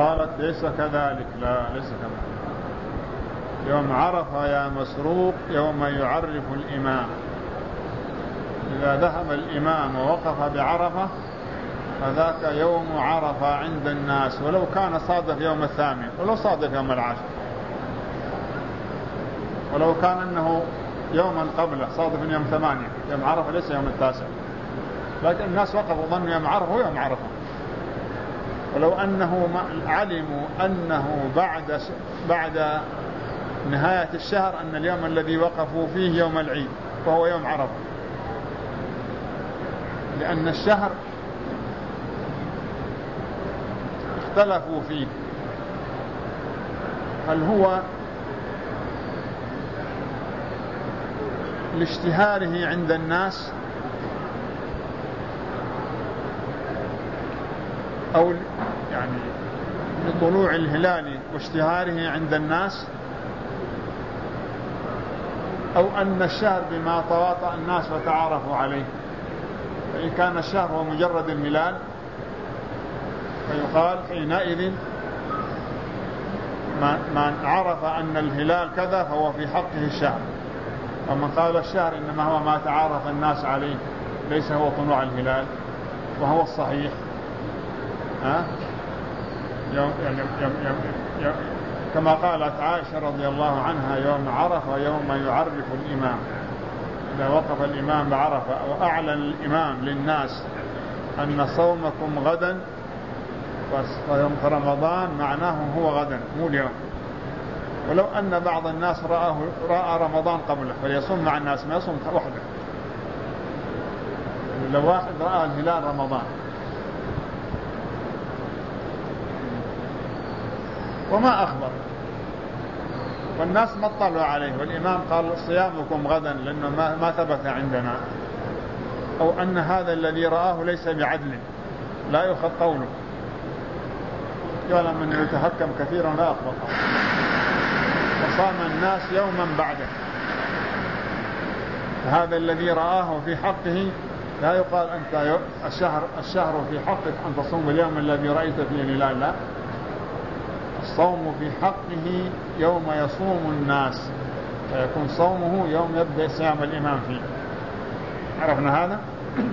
قالت ليس كذلك، لا ليس كذلك. يوم عرفة يا مسروق يوم يعرف الإمام. إذا ذهب الإمام ووقف بعرفة فذاك يوم عرفة عند الناس، ولو كان صادف يوم 8 ولو صادف يوم 10، ولو كان أنه يوما قبله صادف يوم 8، يوم عرفة ليس يوم 9، لكن الناس وقفوا ظنوا يوم عرفة ويوم عرفة. ولو أنه علموا أنه بعد نهاية الشهر أن اليوم الذي وقفوا فيه يوم العيد وهو يوم عرفة، لأن الشهر اختلفوا فيه هل هو لاشتهاره عند الناس أو يعني لطلوع الهلال واشتهاره عند الناس، أو أن الشهر بما تواطأ الناس وتعارفوا عليه. فإن كان الشهر هو مجرد الهلال فيقال حينئذ من عرف أن الهلال كذا فهو في حقه الشهر، ومن قال الشهر إنما هو ما تعارف الناس عليه ليس هو طلوع الهلال، وهو الصحيح. كما قالت عائشة رضي الله عنها يوم عرفة يوم يعرف الإمام. إذا وقف الإمام بعرفة وأعلن الإمام للناس أن صومكم غدا، فيوم رمضان معناه هو غدا مو اليوم. ولو أن بعض الناس رأى رمضان قبله فليصوم مع الناس، ما يصوم وحده. لو واحد رأى الهلال رمضان وما أخبر والناس ما اطلعوا عليه والإمام قال صيامكم غدا لأنه ما ثبت عندنا، أو أن هذا الذي رآه ليس بعدل لا يؤخذ قوله، يعلم أنه يتحكم كثيرا لا أخبر، وصام الناس يوما بعده. هذا الذي رآه في حقه لا يقال أنت الشهر في حقك أن تصوم اليوم الذي رأيت فيه الهلال، لا، الصوم في حقه يوم يصوم الناس، فيكون صومه يوم يبدأ صيام الإمام فيه. عرفنا هذا؟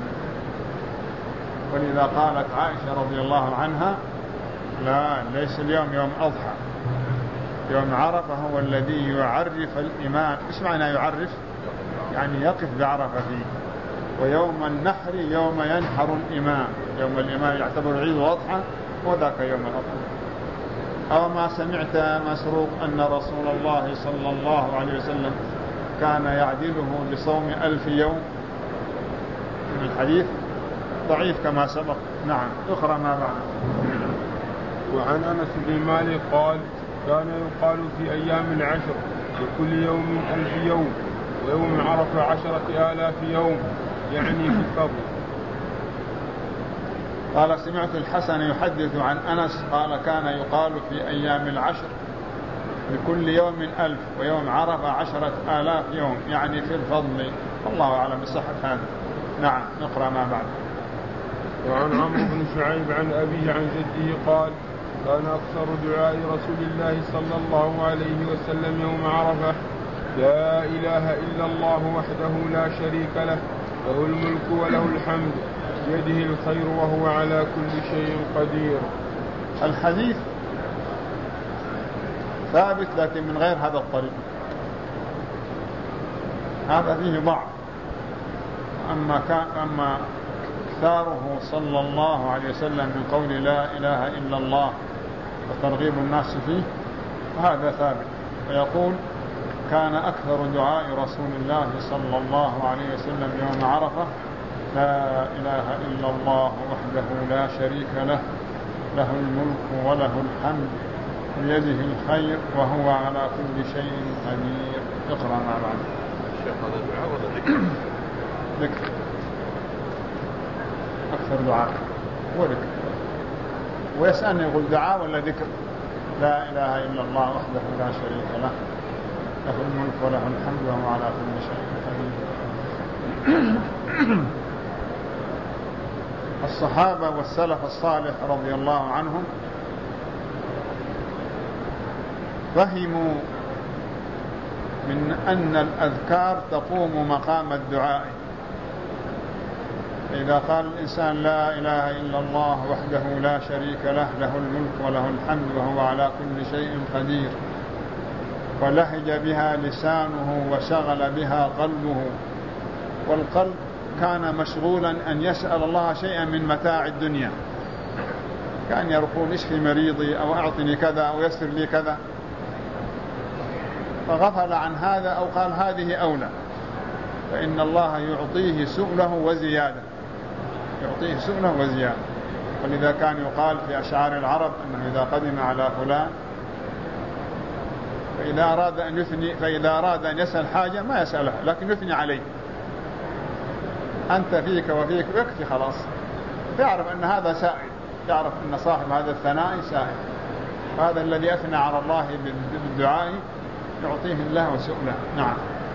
ولذا قالت عائشة رضي الله عنها لا ليس اليوم يوم أضحى، يوم عرفة هو الذي يعرف الإمام. إيش معنى يعرف؟ يعني يقف بعرفة فيه. ويوم النحر يوم ينحر الإمام، يوم الإمام يعتبر عيد وأضحى وذاك يوم الأضحى. أو ما سمعت مسروق أن رسول الله صلى الله عليه وسلم كان يعدله بصوم 1000 يوم؟ من الحديث ضعيف كما سبق. نعم، أخرى ما بعد. وعن أنس بن مالك قال كان يقال في أيام العشر لكل يوم 1000 يوم، ويوم عرفة 10,000 يوم، يعني في الفضل. قال سمعت الحسن يحدث عن أنس قال كان يقال في أيام العشر لكل يوم 1000 ويوم عرفة 10,000 يوم، يعني في الفضل. الله أعلم بصحة هذا. نعم، نقرأ ما بعد. وعن عمرو بن شعيب عن أبيه عن جده قال كان أكثر دعاء رسول الله صلى الله عليه وسلم يوم عرفة لا إله إلا الله وحده لا شريك له، له الملك وله الحمد، بيده الخير وهو على كل شيء قدير. الحديث ثابت لكن من غير هذا الطريق، هذا فيه ضعف. أما اكثاره صلى الله عليه وسلم من قول لا إله إلا الله وترغيب الناس فيه هذا ثابت. ويقول كان أكثر دعاء رسول الله صلى الله عليه وسلم يوم عرفة لا إله إلا الله وحده لا شريك له، له الملك وله الحمد، بيده الخير وهو على كل شيء قدير. اقرأ مع بعض. الشيخ هذا الدعاء ولا ذكر؟ ذكر، أكثر دعاء وذكر. ويسألني يقول دعاء ولا ذكر؟ لا إله إلا الله وحده لا شريك له، له الملك وله الحمد وهو على كل شيء قدير. الصحابة والسلف الصالح رضي الله عنهم فهموا من أن الأذكار تقوم مقام الدعاء. إذا قال الإنسان لا إله إلا الله وحده لا شريك له، له الملك وله الحمد وهو على كل شيء قدير، ولهج بها لسانه وشغل بها قلبه، والقلب كان مشغولا أن يسأل الله شيئا من متاع الدنيا، كان يقول اشفي مريضي أو أعطني كذا أو يسر لي كذا، فغفل عن هذا أو قال هذه أولى، فإن الله يعطيه سؤله وزيادة، يعطيه سؤله وزيادة. ولذا كان يقال في أشعار العرب أنه إذا قدم على فلان فإذا أراد أن يسأل حاجة ما يسألها لكن يثني عليه، أنت فيك وفيك يكفي خلاص، يعرف أن هذا سائل، يعرف أن صاحب هذا الثناء سائل، هذا الذي أثنى على الله بالدعاء يعطيه الله وسؤله. نعم.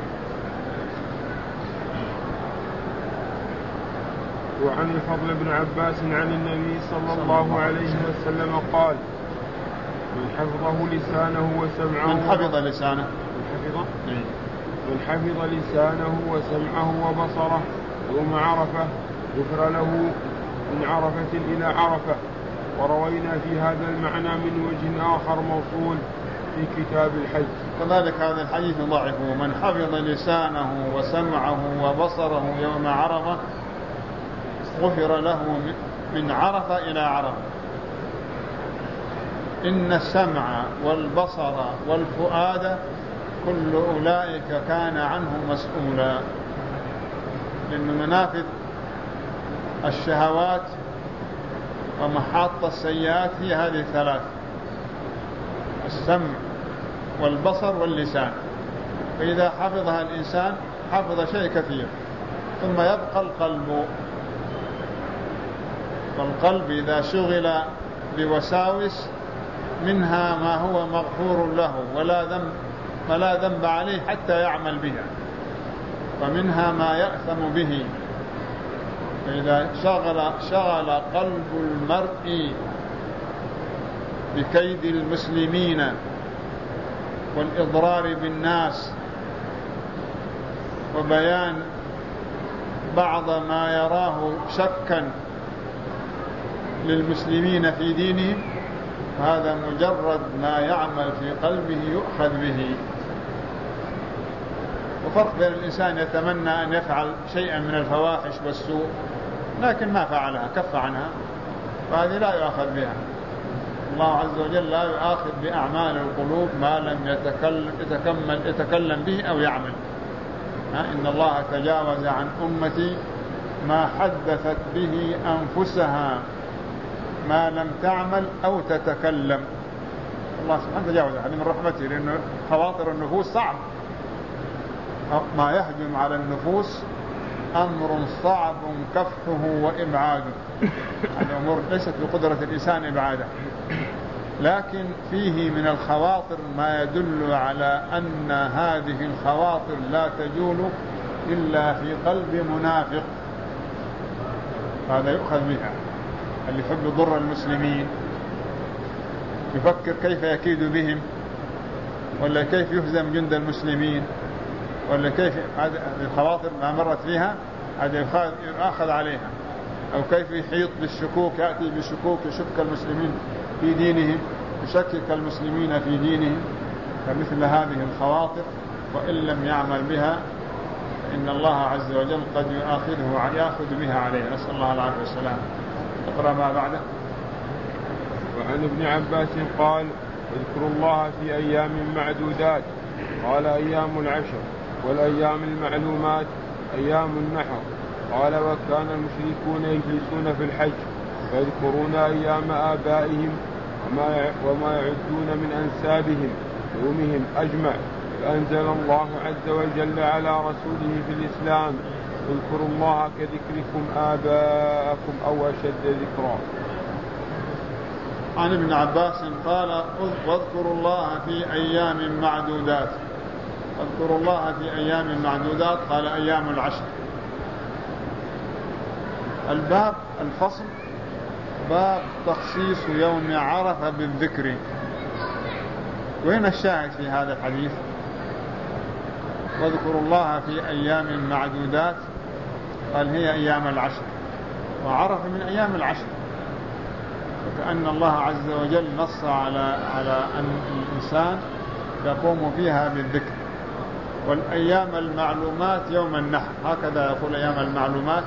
وعن الفضل بن عباس عن النبي صلى الله عليه وسلم قال: من حفظه لسانه وسمعه من حفظ لسانه من حفظ لسانه وسمعه وبصره يوم عرفة غفر له من عرفة إلى عرفة. وروينا في هذا المعنى من وجه آخر موصول في كتاب الحج. كذلك هذا الحديث ضعف. من حفظ لسانه وسمعه وبصره يوم عرفة غفر له من عرفة إلى عرفة. إن السمع والبصر والفؤاد كل أولئك كان عنه مسؤولا، لأن منافذ الشهوات ومحاط السيئات هي هذه الثلاث: السمع والبصر واللسان. فإذا حفظها الإنسان حفظ شيء كثير. ثم يبقى القلب، والقلب إذا شغل بوساوس منها ما هو مغفور له ولا ذنب عليه حتى يعمل بها، ومنها ما يأثم به. فإذا شغل قلب المرء بكيد المسلمين والإضرار بالناس وبيان بعض ما يراه شكا للمسلمين في دينهم، هذا مجرد ما يعمل في قلبه يؤخذ به. وفرق بين الإنسان يتمنى أن يفعل شيئا من الفواحش والسوء لكن ما فعلها، كف عنها، فهذه لا يؤخذ بها. الله عز وجل لا يؤاخذ بأعمال القلوب ما لم يتكلم به أو يعمل. إن الله تجاوز عن أمتي ما حدثت به أنفسها ما لم تعمل أو تتكلم. الله سبحانه تجاوز، هذه من رحمته، لأن خواطر النفوس صعب، ما يهجم على النفوس أمر صعب كفه وإبعاده. هذه أمور ليست بقدرة الإنسان إبعاده، لكن فيه من الخواطر ما يدل على أن هذه الخواطر لا تجول إلا في قلب منافق، هذا يؤخذ بها. اللي يحب يضر المسلمين يفكر كيف يكيد بهم، ولا كيف يهزم جند المسلمين، ولا كيف، هذه الخواطر ما مرت فيها هذا يؤخذ عليها. أو كيف يحيط بالشكوك، يأتي بشكوك يشك المسلمين في دينهم، يشكك المسلمين في دينهم. فمثل هذه الخواطر وإن لم يعمل بها إن الله عز وجل قد يأخذ بها عليه، نسأل الله العافية والسلام. اقرأ ما بعده. وعن ابن عباس قال: اذكروا الله في أيام معدودات. قال: أيام العشر، والأيام المعلومات أيام النحر. قال: وكان المشركون يجلسون في الحج فيذكرون أيام آبائهم وما يعدون من أنسابهم يومهم أجمع. فأنزل الله عز وجل على رسوله في الإسلام: اذكروا الله كذكركم آباءكم أو أشد ذكرا. عن ابن عباس قال: واذكروا الله في أيام معدودات. اذكروا الله في أيام معدودات، قال: أيام العشر. الباب الفصل باب تخصيص يوم عرفة بالذكر. وين الشاهد في هذا الحديث؟ واذكروا الله في أيام معدودات، قال هي أيام العشر، وعرف من أيام العشر، وكأن الله عز وجل نص على أن الإنسان يقوم فيها بالذكر. والأيام المعلومات يوم النحر، هكذا يقول أيام المعلومات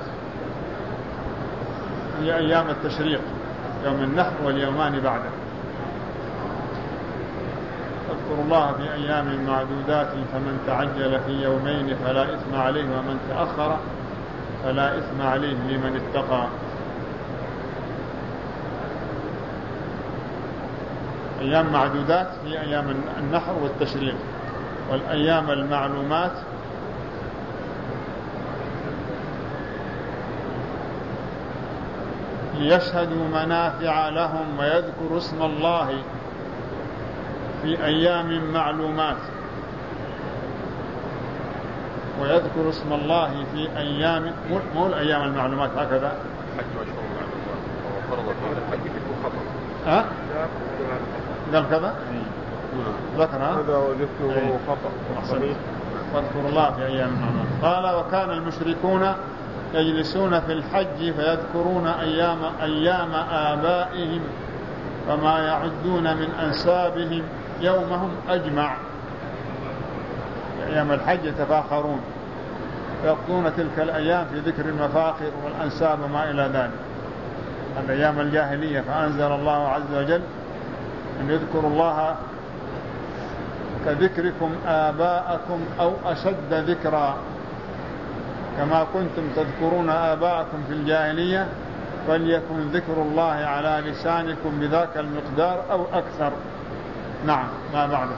هي أيام التشريق، يوم النحر واليومان بعده. اذكروا الله في أيام معدودات فمن تعجل في يومين فلا إثم عليه ومن تأخر فلا إثم عليه لمن اتقى. أيام معدودات هي أيام النحر والتشريق، والأيام المعلومات ليشهدوا منافع لهم ويذكروا اسم الله في أيام معلومات، ويذكر اسم الله في أيام مو الأيام المعلومات هكذا. الحج أشهر معلومات وفرض فيه الحج في خطأ. قال كذا ذكر هذا وجدته خطأ. واذكروا الله في أيام معلومات. قال وكان المشركون يجلسون في الحج فيذكرون أيام آبائهم وما يعدون من أنسابهم يومهم أجمع. أيام الحج يتفاخرون ويقضون تلك الأيام في ذكر المفاخر والأنساب وما إلى ذلك، الأيام الجاهلية. فأنزل الله عز وجل أن يذكروا الله كذكركم آباءكم أو أشد ذكرا كما كنتم تذكرون آباءكم في الجاهلية فليكن ذكر الله على لسانكم بذاك المقدار أو أكثر. نعم. ما بعده.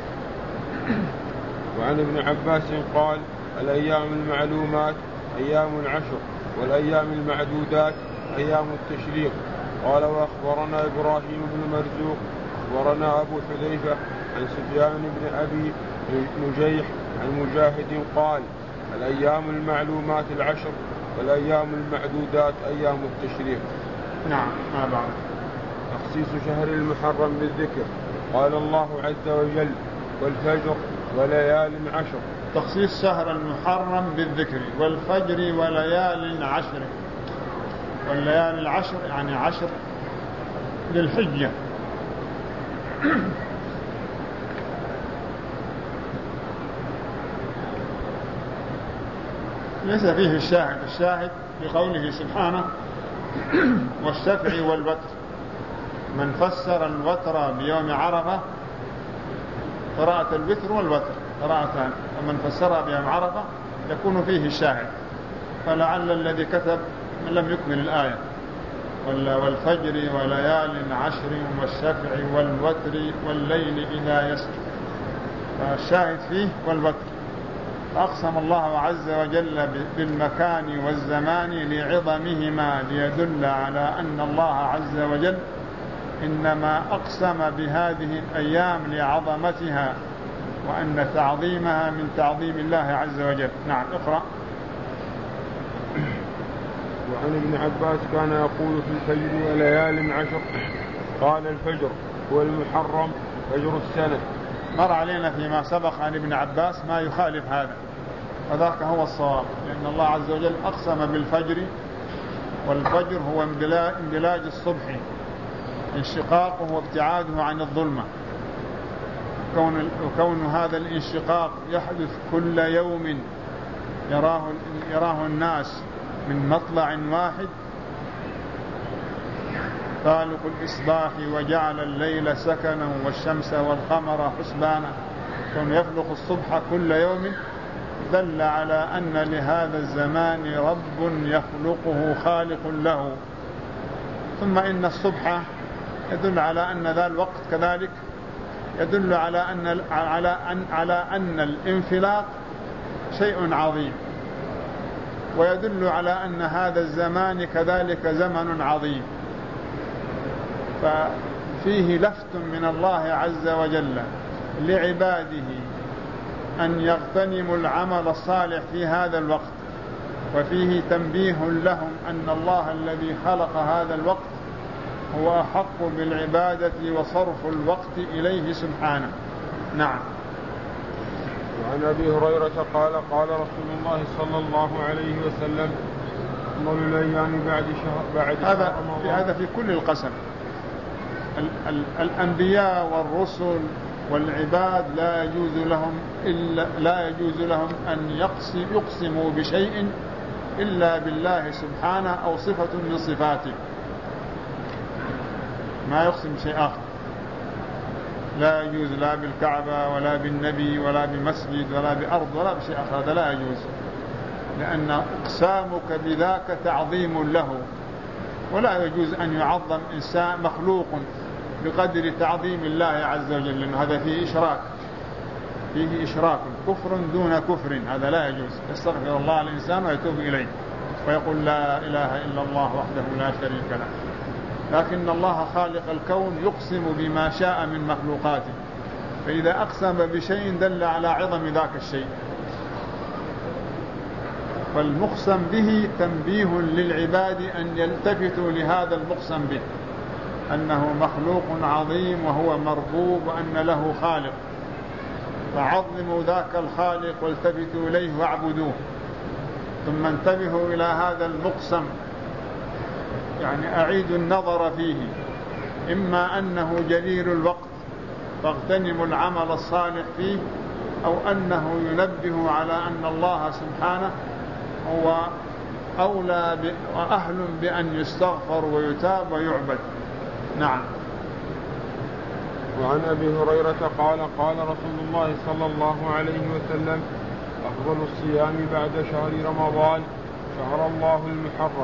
وعن ابن عباس قال الأيام المعلومات أيام العشر والأيام المعدودات أيام التشريق. قال وأخبرنا إبراهيم بن مرزوق أخبرنا أبو حذيفة عن سفيان بن أبي نجيح عن مجاهد قال الأيام المعلومات العشر والأيام المعدودات أيام التشريق. نعم. ما بعد. تخصيص شهر المحرم بالذكر. قال الله عز وجل والفجر وليال عشر. تخصيص شهر المحرم بالذكر والفجر وليال عشر. والليالي العشر يعني عشر للحجة. ليس فيه الشاهد بقوله سبحانه والشفع والوتر. من فسر الوتر بيوم عرفة قراءة الوتر والوتر قراءتان، ومن فسرها بيوم عرفة يكون فيه الشاهد. فلعل الذي كتب لم يكمل الآية والفجر وليال عشر والشفع والوتر والليل إذا يسر، فالشاهد فيه والوتر. فأقسم الله عز وجل بالمكان والزمان لعظمهما ليدل على أن الله عز وجل إنما أقسم بهذه الأيام لعظمتها وأن تعظيمها من تعظيم الله عز وجل. نعم. اقرأ. وعن ابن عباس كان يقول في الفجر وليال عشر. قال الفجر هو المحرم فجر السنة. مر علينا فيما سبق عن ابن عباس ما يخالف هذا، وذاك هو الصواب، لأن الله عز وجل أقسم بالفجر، والفجر هو اندلاج الصبح، انشقاقه وابتعاده عن الظلمة. وكون هذا الانشقاق يحدث كل يوم يراه الناس من مطلع واحد، خالق الإصباح وجعل الليل سكنا والشمس والقمر حسبانا، كون يخلق الصبح كل يوم دل على أن لهذا الزمان رب يخلقه خالق له. ثم إن الصبح يدل على أن ذا الوقت كذلك يدل على أن الانفلاق شيء عظيم، ويدل على أن هذا الزمان كذلك زمن عظيم. ففيه لفت من الله عز وجل لعباده أن يغتنموا العمل الصالح في هذا الوقت، وفيه تنبيه لهم أن الله الذي خلق هذا الوقت هو أحق بالعبادة وصرف الوقت إليه سبحانه. نعم. وعن أبي هريرة قال قال رسول الله صلى الله عليه وسلم أفضل الأيام بعد شهر رمضان. هذا في كل القسم. الأنبياء والرسل والعباد لا يجوز لهم أن يقسموا بشيء إلا بالله سبحانه أو صفة من صفاته، ما يقسم شيء آخر. لا يجوز لا بالكعبة ولا بالنبي ولا بمسجد ولا بأرض ولا بشيء آخر، هذا لا يجوز، لأن إقسامك بذاك تعظيم له، ولا يجوز أن يعظم إنسان مخلوق بقدر تعظيم الله عز وجل، لأن هذا فيه إشراك كفر دون كفر، هذا لا يجوز. يستغفر الله الإنسان ويتوب إليه ويقول لا إله إلا الله وحده لا شريك له. لكن الله خالق الكون يقسم بما شاء من مخلوقاته، فإذا أقسم بشيء دل على عظم ذاك الشيء. فالمقسم به تنبيه للعباد أن يلتفتوا لهذا المقسم به، أنه مخلوق عظيم وهو مربوب وأن له خالق، فعظموا ذاك الخالق والتفتوا إليه واعبدوه. ثم انتبهوا إلى هذا المقسم، يعني أعيدوا النظر فيه، إما أنه جليل الوقت فاغتنموا العمل الصالح فيه، أو أنه ينبه على أن الله سبحانه هو أولى وأهل بأن يستغفر ويتاب ويعبد. نعم. وعن أبي هريرة قال قال رسول الله صلى الله عليه وسلم أفضل الصيام بعد شهر رمضان شهر الله المحرم،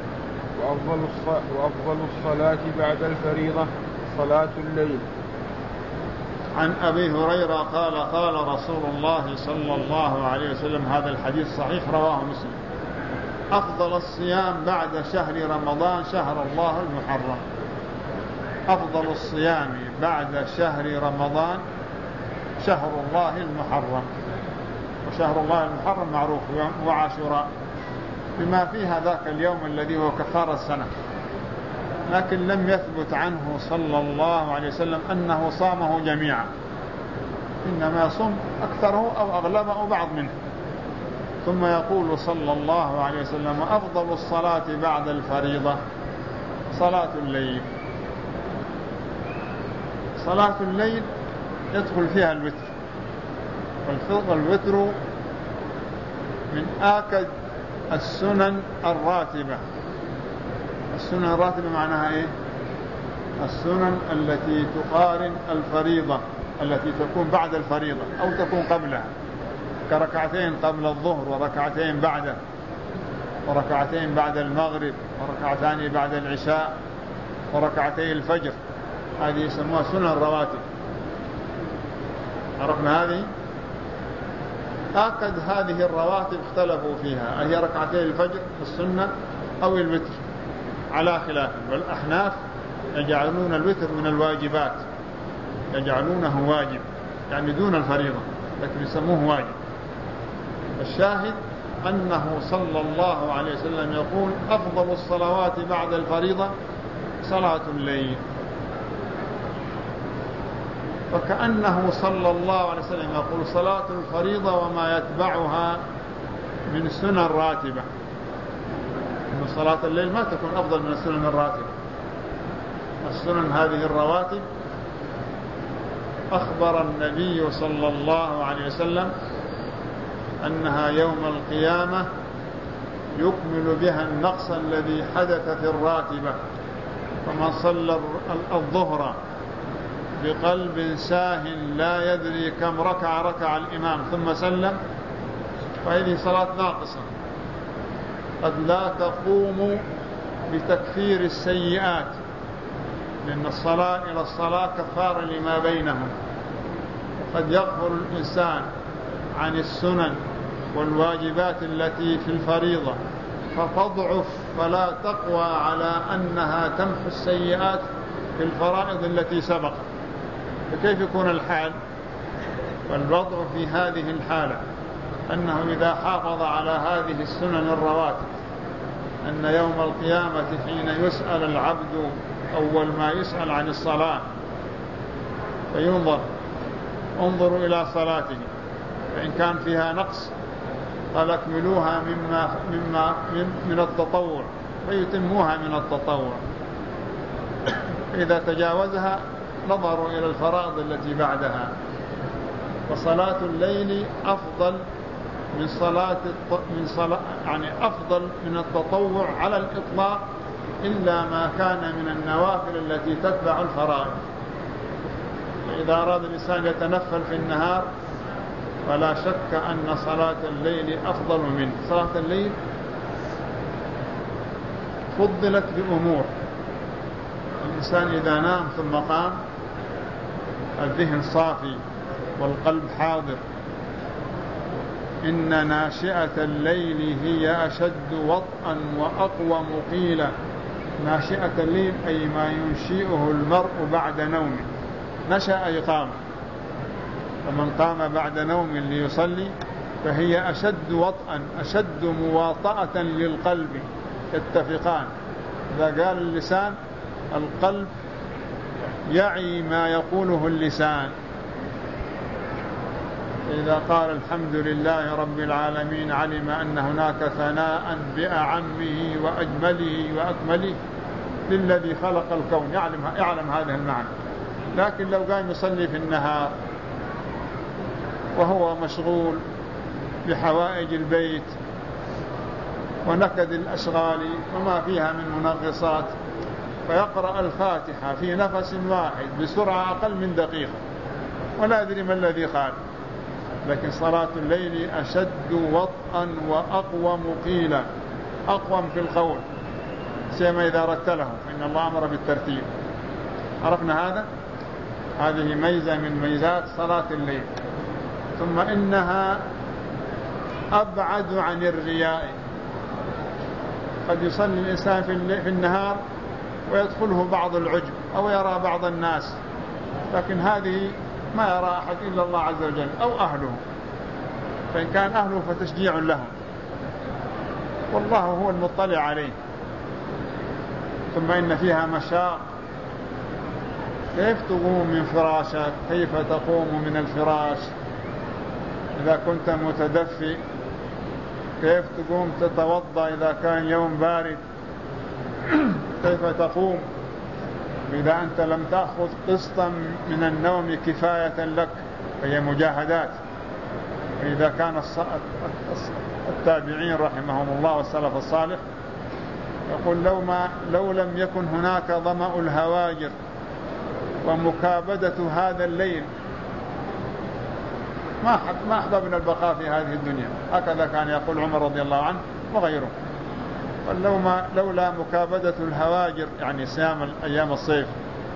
وأفضل الصلاة بعد الفريضة صلاة الليل. عن أبي هريرة قال قال رسول الله صلى الله عليه وسلم، هذا الحديث صحيح رواه مسلم، أفضل الصيام بعد شهر رمضان شهر الله المحرم. أفضل الصيام بعد شهر رمضان شهر الله المحرم، وشهر الله المحرم معروف وعاشوراء بما فيها ذاك اليوم الذي هو كفارة السنة، لكن لم يثبت عنه صلى الله عليه وسلم أنه صامه جميعا، إنما صم أكثره أو أغلبه أو بعض منه. ثم يقول صلى الله عليه وسلم أفضل الصلاة بعد الفريضة صلاة الليل. صلاة الليل يدخل فيها الوتر، والوتر من آكد السنن الراتبة. السنن الراتبة معناها إيه؟ السنن التي تقارن الفريضة، التي تكون بعد الفريضة أو تكون قبلها، كركعتين قبل الظهر وركعتين بعده، وركعتين بعد المغرب، وركعتان بعد العشاء، وركعتي الفجر. هذه يسموها سنن الرواتب. عرفنا هذه؟ آكد هذه الرواتب اختلفوا فيها، هي ركعتي الفجر السنة أو الوتر على خلاف، والأحناف يجعلون الوتر من الواجبات، يجعلونه واجب يعني دون الفريضة، لكن يسموه واجب. الشاهد أنه صلى الله عليه وسلم يقول أفضل الصلوات بعد الفريضة صلاة الليل، وكأنه صلى الله عليه وسلم يقول صلاة الفريضة وما يتبعها من سنن راتبة، إن صلاة الليل ما تكون أفضل من السنن الراتبة. السنن هذه الرواتب أخبر النبي صلى الله عليه وسلم أنها يوم القيامة يكمل بها النقص الذي حدث في الراتبة. فمن صلى الظهر بقلب ساه لا يدري كم ركع الإمام ثم سلم، فهذه صلاة ناقصة قد لا تقوم بتكفير السيئات، لأن الصلاة إلى الصلاة كفارة لما بينهم. قد يغفر الإنسان عن السنن والواجبات التي في الفريضة فتضعف فلا تقوى على أنها تمحو السيئات في الفرائض التي سبقت، فكيف يكون الحال؟ والوضع في هذه الحالة أنه إذا حافظ على هذه السنن الرواتب أن يوم القيامة حين يسأل العبد أول ما يسأل عن الصلاة فينظر انظروا إلى صلاته فإن كان فيها نقص قال اكملوها من التطوع فيتموها من التطوع. إذا تجاوزها نظروا إلى الفرائض التي بعدها. وصلاة الليل أفضل من يعني أفضل من التطوع على الإطلاق إلا ما كان من النوافل التي تتبع الفرائض. فإذا أراد الإنسان يتنفل في النهار فلا شك أن صلاة الليل أفضل منه. صلاة الليل فضلت بأمور. الإنسان إذا نام ثم قام الذهن صافي والقلب حاضر. إن ناشئة الليل هي أشد وطئا وأقوم قيلا. ناشئة الليل أي ما ينشئه المرء بعد نوم. نشأ أي قام. فمن قام بعد نوم ليصلي فهي أشد وطئا أشد مواطأة للقلب. يتفقان. إذا قال اللسان القلب يعي ما يقوله اللسان. إذا قال الحمد لله رب العالمين علم أن هناك ثناء بأعمه وأجمله وأكمله للذي خلق الكون. يعلم هذا المعنى. لكن لو قام يصلي في النهار وهو مشغول بحوائج البيت ونكد الأشغال وما فيها من منغصات فيقرأ الفاتحة في نفس واحد بسرعة أقل من دقيقة ولا أدري ما الذي قال. لكن صلاة الليل أشد وطئا وأقوم قيلا. أقوم في القول سيما إذا رتله فإن الله أمر بالترتيب. عرفنا هذا. هذه ميزة من ميزات صلاة الليل. ثم إنها أبعد عن الرياء. قد يصلي الإنسان في النهار ويدخله بعض العجب أو يرى بعض الناس لكن هذه ما يرى أحد إلا الله عز وجل أو أهله. فإن كان أهله فتشجيع لهم والله هو المطلع عليه. ثم إن فيها مشاق. كيف تقوم من فراشك؟ كيف تقوم من الفراش إذا كنت متدفئ؟ كيف تقوم تتوضأ إذا كان يوم بارد؟ كيف تقوم إذا أنت لم تأخذ قسطا من النوم كفاية لك؟ فهي مجاهدات. وإذا كان التابعين رحمهم الله والسلف الصالح يقول لو لم يكن هناك ظمأ الهواجر ومكابدة هذا الليل ما أحببنا البقاء في هذه الدنيا. هكذا كان يقول عمر رضي الله عنه وغيره. لولا مكابدة الهواجر يعني صيام أيام الصيف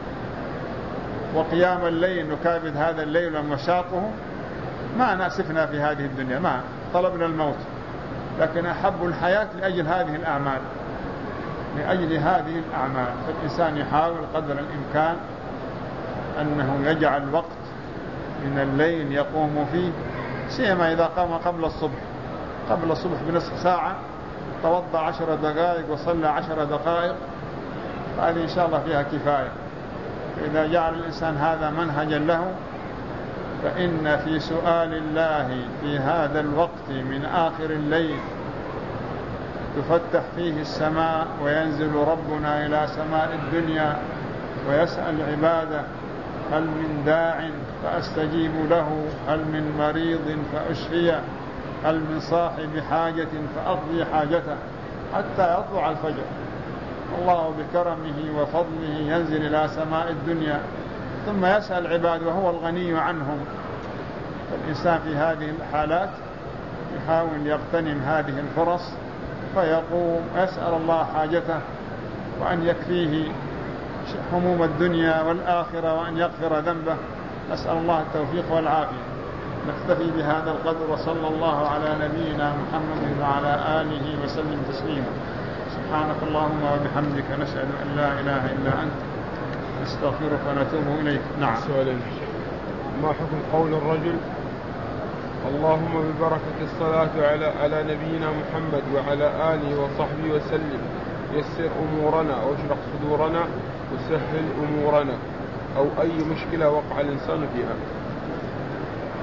وقيام الليل نكابد هذا الليل ومشاقه ما نأسفنا في هذه الدنيا. ما طلبنا الموت لكن أحب الحياة لأجل هذه الأعمال. لأجل هذه الأعمال فالإنسان يحاول قدر الإمكان أنه يجعل وقت من الليل يقوم فيه سيما إذا قام قبل الصبح بنصف ساعة توضأ 10 دقائق وصلى 10 دقائق هذه إن شاء الله فيها كفاية. فإذا جعل الإنسان هذا منهجا له فإن في سؤال الله في هذا الوقت من آخر الليل تفتح فيه السماء وينزل ربنا إلى سماء الدنيا ويسأل عباده هل من داع فأستجيب له هل من مريض فأشفيه هل من صاحب حاجة فأقضي حاجته حتى يطلع الفجر. الله بكرمه وفضله ينزل إلى سماء الدنيا ثم يسأل عباده وهو الغني عنهم. فالإنسان في هذه الحالات يحاول يغتنم هذه الفرص فيقوم يسأل الله حاجته وأن يكفيه هموم الدنيا والآخرة وأن يغفر ذنبه. نسأل الله التوفيق والعافية. نكتفي بهذا القدر وصلى الله على نبينا محمد وعلى آله وسلم تسليما. سبحانك اللهم وبحمدك نشهد أن لا إله إلا أنت نستغفرك ونتوب إليك. نعم. سؤالين. ما حكم قول الرجل اللهم ببركة الصلاة على نبينا محمد وعلى آله وصحبه وسلم يسر أمورنا واشرح صدورنا وسهل أمورنا أو أي مشكلة وقع الإنسان فيها؟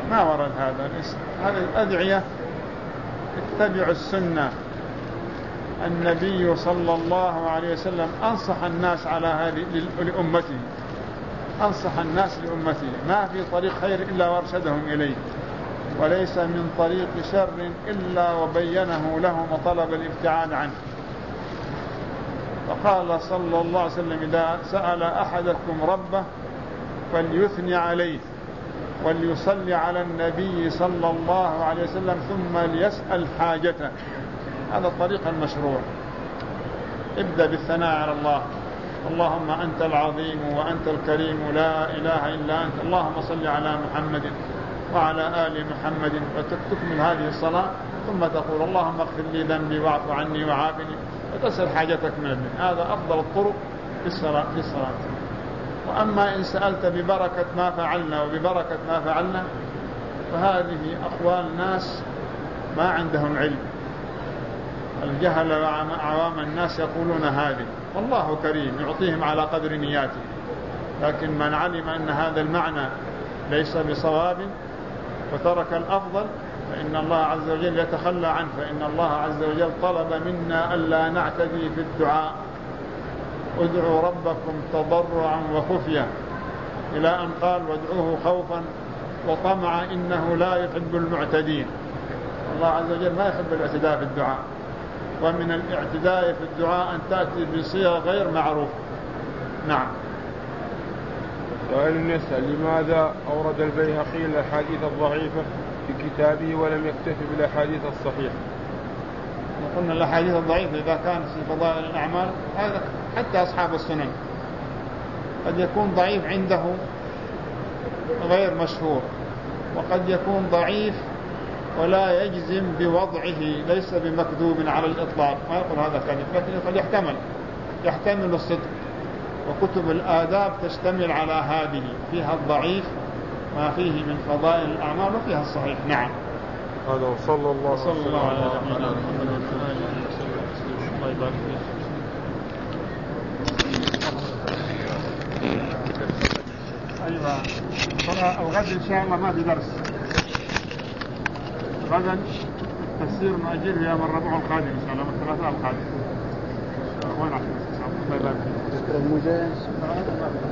ما ورد هذا. هذه الأدعية اتبعوا السنة. النبي صلى الله عليه وسلم أنصح الناس على هذه لأمته، أنصح الناس لأمته، ما في طريق خير إلا وارشدهم إليه، وليس من طريق شر إلا وبينه لهم وطلب الابتعاد عنه. فقال صلى الله عليه وسلم: إذا سأل أحدكم ربه فليثني عليه وليصلي على النبي صلى الله عليه وسلم ثم ليسأل حاجته. هذا الطريق المشروع. ابدأ بالثناء على الله: اللهم أنت العظيم وأنت الكريم لا إله إلا أنت، اللهم صل على محمد وعلى آل محمد، وتكمل هذه الصلاة ثم تقول: اللهم اغفر لي ذنبي واعف عني وعافني، وتسأل حاجتك من الدنيا. هذا أفضل الطرق للصلاة. وأما إن سألت ببركة ما فعلنا وببركة ما فعلنا فهذه أقوال ناس ما عندهم علم. الجهل وعوام الناس يقولون هذه، والله كريم يعطيهم على قدر نياته، لكن من علم أن هذا المعنى ليس بصواب وترك الأفضل فإن الله عز وجل يتخلى عنه، فإن الله عز وجل طلب منا ألا نعتدي في الدعاء: ادعوا ربكم تضرعا وخفيا، إلى أن قال: وادعوه خوفا وطمعا إنه لا يحب المعتدين. الله عز وجل ما يحب الاعتداء في الدعاء، ومن الاعتداء في الدعاء أن تأتي بصيغة غير معروفة. نعم. سؤال يسأل: لماذا أورد البيهقي الأحاديث الضعيفة في كتابه ولم يكتفي بالأحاديث الصحيحة؟ قلنا الأحاديث الضعيفة إذا كانت في فضائل الأعمال، هذا حتى أصحاب السنن قد يكون ضعيف عنده غير مشهور، وقد يكون ضعيف ولا يجزم بوضعه، ليس بمكذوب على الإطلاق، ما يقول هذا كذب، لكن قد يحتمل الصدق. وكتب الآداب تشتمل على هذه، فيها الضعيف ما فيه من فضائل الأعمال وفيها الصحيح. نعم. هذا وصلى الله على نبينا محمد وعلى آله وسلم. الله يبارك فيك. أيوة. الغد إن شاء الله ما في درس. غدا التفسير مأجل في يوم الربيع القادم إن شاء الله، من الثلاثاء القادم. وين الله يبارك فيك.